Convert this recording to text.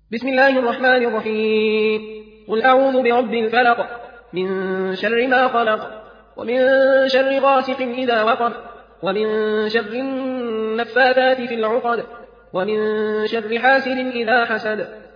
بسم الله الرحمن الرحيم. قل أعوذ برب الفلق من شر ما خلق ومن شر غاسق إذا وقب ومن شر النفاثات في العقد ومن شر حاسد إذا حسد